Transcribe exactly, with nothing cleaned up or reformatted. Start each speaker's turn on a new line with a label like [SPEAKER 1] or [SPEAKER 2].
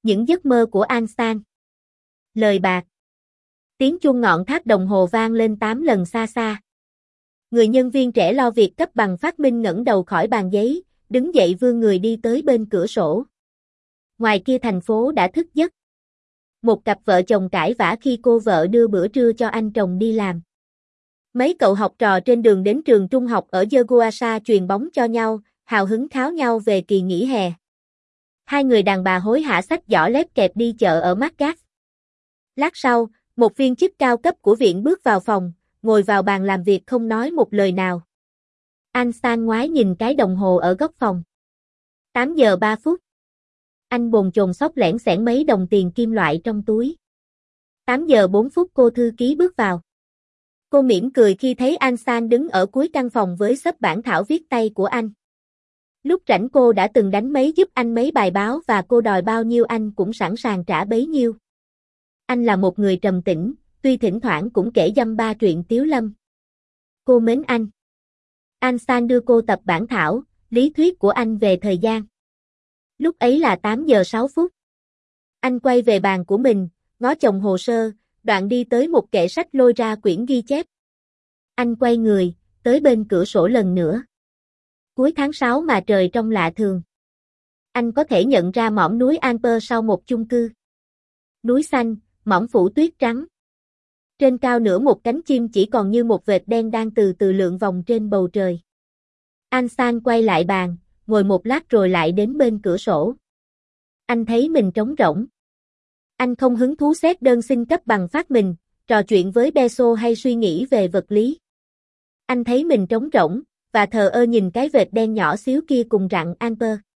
[SPEAKER 1] Những giấc mơ của Einstein. Lời bạc. Tiếng chuông ngọn tháp đồng hồ vang lên tám lần xa xa. Người nhân viên trẻ lo việc cấp bằng phát minh ngẩng đầu khỏi bàn giấy, đứng dậy vươn người đi tới bên cửa sổ. Ngoài kia thành phố đã thức giấc. Một cặp vợ chồng cãi vã khi cô vợ đưa bữa trưa cho anh chồng đi làm. Mấy cậu học trò trên đường đến trường trung học ở Yeoguasa truyền bóng cho nhau, hào hứng kháo nhau về kỳ nghỉ hè. Hai người đàn bà hối hả xách giỏ lép kẹp đi chợ ở Margate. Lát sau, một viên chức cao cấp của viện bước vào phòng, ngồi vào bàn làm việc không nói một lời nào. Einstein ngoái nhìn cái đồng hồ ở góc phòng. tám giờ ba phút. Anh bồn chồn xốc lẻn xẻn mấy đồng tiền kim loại trong túi. tám giờ bốn phút cô thư ký bước vào. Cô mỉm cười khi thấy Einstein đứng ở cuối căn phòng với xấp bản thảo viết tay của anh. Lúc rảnh cô đã từng đánh mấy giúp anh mấy bài báo và cô đòi bao nhiêu anh cũng sẵn sàng trả bấy nhiêu. Anh là một người trầm tĩnh, tuy thỉnh thoảng cũng kể dăm ba chuyện tiếu lâm. Cô mến anh. Einstein đưa cô tập bản thảo, lý thuyết của anh về thời gian. Lúc ấy là tám giờ sáu phút. Anh quay về bàn của mình, ngó chồng hồ sơ, đoạn đi tới một kệ sách lôi ra quyển ghi chép. Anh quay người, tới bên cửa sổ lần nữa. Cuối tháng sáu mà trời trong lạ thường. Anh có thể nhận ra mỏm núi Alper sau một chung cư. Núi xanh, mỏm phủ tuyết trắng. Trên cao nửa một cánh chim chỉ còn như một vệt đen đang từ từ lượn vòng trên bầu trời. Einstein quay lại bàn, ngồi một lát rồi lại đến bên cửa sổ. Anh thấy mình trống rỗng. Anh không hứng thú xét đơn xin cấp bằng phát minh, trò chuyện với Beso hay suy nghĩ về vật lý. Anh thấy mình trống rỗng, và thờ ơ nhìn cái vệt đen nhỏ xíu kia cùng rặng Alper.